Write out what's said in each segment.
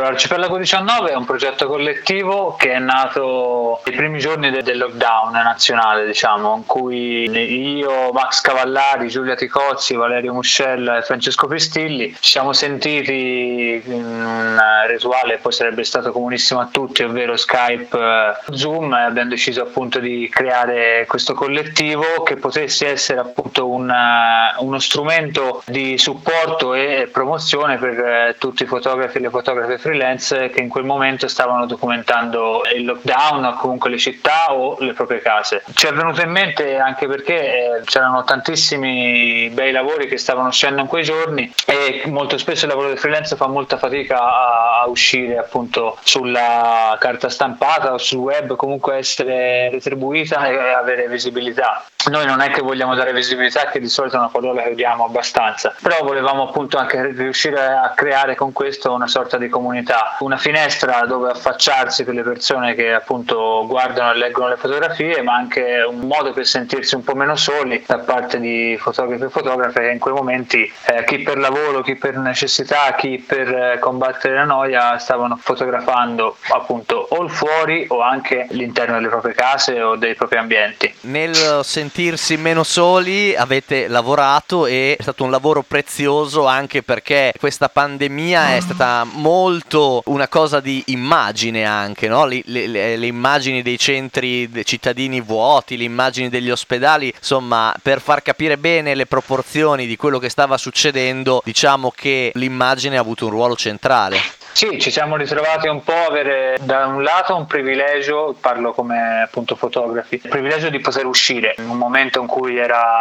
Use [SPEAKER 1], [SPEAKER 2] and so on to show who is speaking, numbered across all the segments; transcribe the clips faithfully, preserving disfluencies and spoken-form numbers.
[SPEAKER 1] Allora, Arcipelago diciannove è un progetto collettivo che è nato nei primi giorni de- del lockdown nazionale, diciamo, in cui io, Max Cavallari, Giulia Ticozzi, Valerio Muscella e Francesco Pistilli ci siamo sentiti in un rituale, poi sarebbe stato comunissimo a tutti, ovvero Skype, eh, Zoom, e abbiamo deciso appunto di creare questo collettivo che potesse essere appunto un, uno strumento di supporto e promozione per eh, tutti i fotografi e le fotografe freelance che in quel momento stavano documentando il lockdown o comunque le città o le proprie case. Ci è venuto in mente anche perché eh, c'erano tantissimi bei lavori che stavano uscendo in quei giorni e molto spesso il lavoro del freelance fa molta fatica a, a uscire appunto sulla carta stampata o sul web, comunque essere retribuita e avere visibilità. Noi non è che vogliamo dare visibilità, che di solito è una parola che odiamo abbastanza, però volevamo appunto anche riuscire a creare con questo una sorta di comunità, una finestra dove affacciarsi per le persone che appunto guardano e leggono le fotografie, ma anche un modo per sentirsi un po' meno soli da parte di fotografi e fotografe che in quei momenti, eh, chi per lavoro, chi per necessità, chi per eh, combattere la noia, stavano fotografando appunto o il fuori o anche l'interno delle proprie case o dei propri ambienti.
[SPEAKER 2] Nel sentirsi meno soli avete lavorato e è stato un lavoro prezioso, anche perché questa pandemia è stata molto una cosa di immagine anche, no? Le, le, le immagini dei centri dei cittadini vuoti, le immagini degli ospedali, insomma, per far capire bene le proporzioni di quello che stava succedendo, diciamo che l'immagine ha avuto un ruolo centrale.
[SPEAKER 1] Sì, ci siamo ritrovati un po' a avere da un lato un privilegio, parlo come appunto fotografi, il privilegio di poter uscire in un momento in cui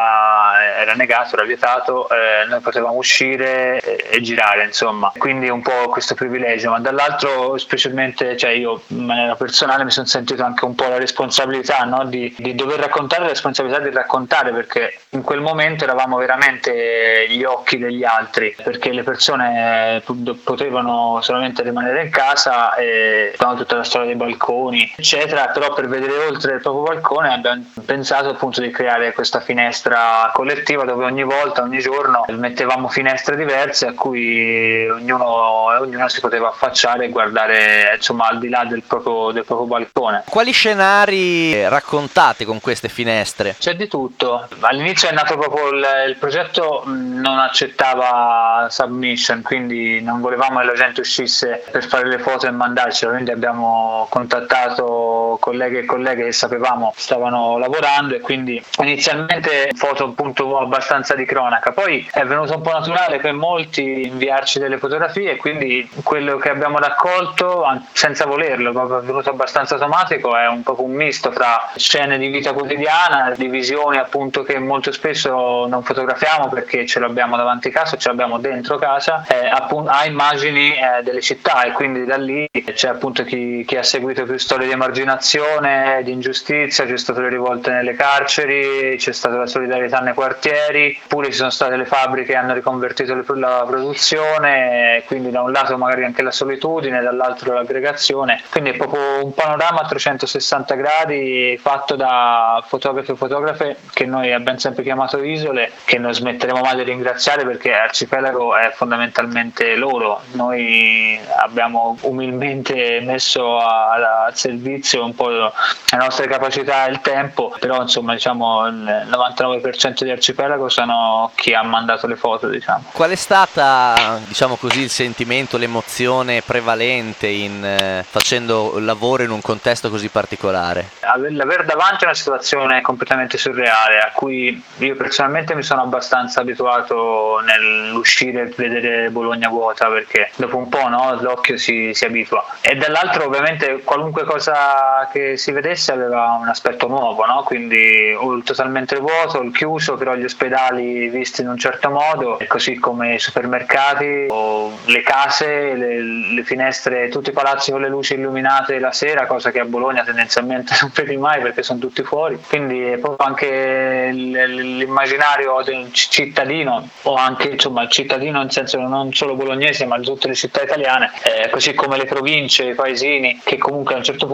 [SPEAKER 1] era, era negato, era vietato, eh, noi potevamo uscire e, e girare, insomma, quindi un po' questo privilegio, ma dall'altro specialmente, cioè io in maniera personale mi sono sentito anche un po' la responsabilità, no? di, di dover raccontare, la responsabilità di raccontare, perché in quel momento eravamo veramente gli occhi degli altri, perché le persone potevano solamente rimanere in casa e abbiamo tutta la storia dei balconi eccetera, però per vedere oltre il proprio balcone abbiamo pensato appunto di creare questa finestra collettiva dove ogni volta, ogni giorno mettevamo finestre diverse a cui ognuno ognuna si poteva affacciare e guardare insomma al di là del proprio, del proprio balcone.
[SPEAKER 2] Quali scenari raccontate con queste finestre?
[SPEAKER 1] C'è di tutto. All'inizio è nato proprio il, il progetto non accettava submission, quindi non volevamo che la gente uscisse per fare le foto e mandarcelo, quindi abbiamo contattato colleghe e colleghe che sapevamo stavano lavorando e quindi inizialmente foto appunto abbastanza di cronaca, poi è venuto un po' naturale per molti inviarci delle fotografie e quindi quello che abbiamo raccolto senza volerlo, proprio è venuto abbastanza automatico, è un po' un misto tra scene di vita quotidiana, di visioni appunto che molto spesso non fotografiamo perché ce l'abbiamo davanti a casa, ce l'abbiamo dentro casa, eh, appunto, a immagini eh, delle città e quindi da lì c'è appunto chi, chi ha seguito più storie di emarginazione, di ingiustizia, c'è stato le rivolte nelle carceri, c'è stata la solidarietà nei quartieri, oppure ci sono state le fabbriche che hanno riconvertito le, la produzione, quindi da un lato magari anche la solitudine, dall'altro l'aggregazione, quindi è proprio un panorama a trecentosessanta gradi fatto da fotografi e fotografe che noi abbiamo sempre chiamato isole, che non smetteremo mai di ringraziare perché Arcipelago è fondamentalmente loro. Noi abbiamo umilmente messo a, al servizio un po' le nostre capacità e il tempo, però insomma diciamo il novantanove per cento di Arcipelago sono chi ha mandato le foto, diciamo.
[SPEAKER 2] Qual è stata, diciamo così, il sentimento, l'emozione prevalente in eh, facendo il lavoro in un contesto così particolare?
[SPEAKER 1] L'aver davanti a una situazione completamente surreale a cui io personalmente mi sono abbastanza abituato nell'uscire e vedere Bologna vuota, perché dopo un po' no, l'occhio si, si abitua, e dall'altro ovviamente qualunque cosa che si vedesse aveva un aspetto nuovo, no? Quindi o il totalmente vuoto, il chiuso, però gli ospedali visti in un certo modo, così come i supermercati o le case, le, le finestre, tutti i palazzi con le luci illuminate la sera, cosa che a Bologna tendenzialmente non vedi mai perché sono tutti fuori, quindi è proprio anche l'immaginario del cittadino, o anche insomma il cittadino in senso non solo bolognese ma di tutte le città italiane, eh, così come le province, i paesini che comunque a un certo punto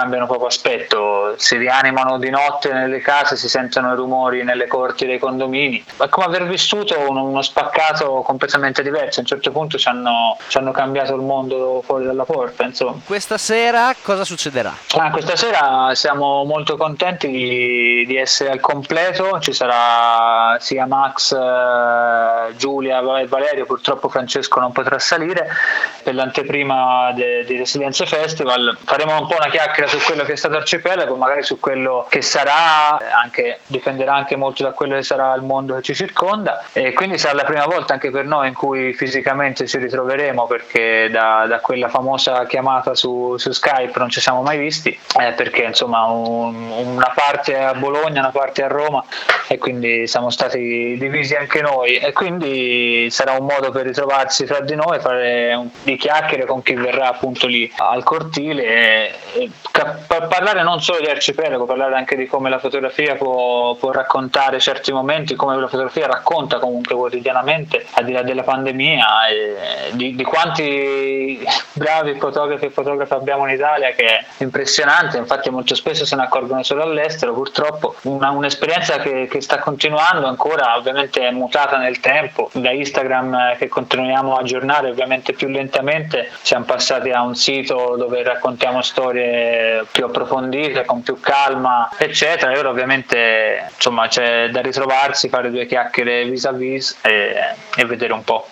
[SPEAKER 1] cambiano proprio aspetto, si rianimano di notte nelle case, si sentono i rumori nelle corti dei condomini. È come aver vissuto uno, uno spaccato completamente diverso. A un certo punto ci hanno, ci hanno cambiato il mondo fuori dalla porta, insomma.
[SPEAKER 2] Questa sera cosa succederà?
[SPEAKER 1] Ah, questa sera siamo molto contenti di, di essere al completo, ci sarà sia Max, eh, Giulia e Valerio, purtroppo Francesco non potrà salire per l'anteprima de, di Resilienza Festival. Faremo un po' una chiacchiera su quello che è stato Arcipelago, magari su quello che sarà, anche, dipenderà anche molto da quello che sarà il mondo che ci circonda, e quindi sarà la prima volta anche per noi in cui fisicamente ci ritroveremo, perché da, da quella famosa chiamata su, su Skype non ci siamo mai visti, eh, perché insomma un, una parte a Bologna, una parte a Roma, e quindi siamo stati divisi anche noi, e quindi sarà un modo per ritrovarsi fra di noi, fare un, di chiacchiere con chi verrà appunto lì al cortile e, e ca- parlare non solo di Arcipelago, parlare anche di come la fotografia può, può raccontare certi momenti, come la fotografia racconta comunque quotidianamente al di là della pandemia, e di, di quanti bravi fotografi e fotografi abbiamo in Italia, che è impressionante. Infatti molto spesso se ne accorgono solo all'estero, purtroppo. Una, un'esperienza che, che sta continuando ancora, ovviamente è mutata nel tempo, da Instagram che continuiamo a aggiornare ovviamente più lentamente, siamo passati a un sito dove raccontiamo storie più approfondite, con più calma eccetera, e ora ovviamente insomma c'è da ritrovarsi, fare due chiacchiere vis a vis e, e vedere un po'.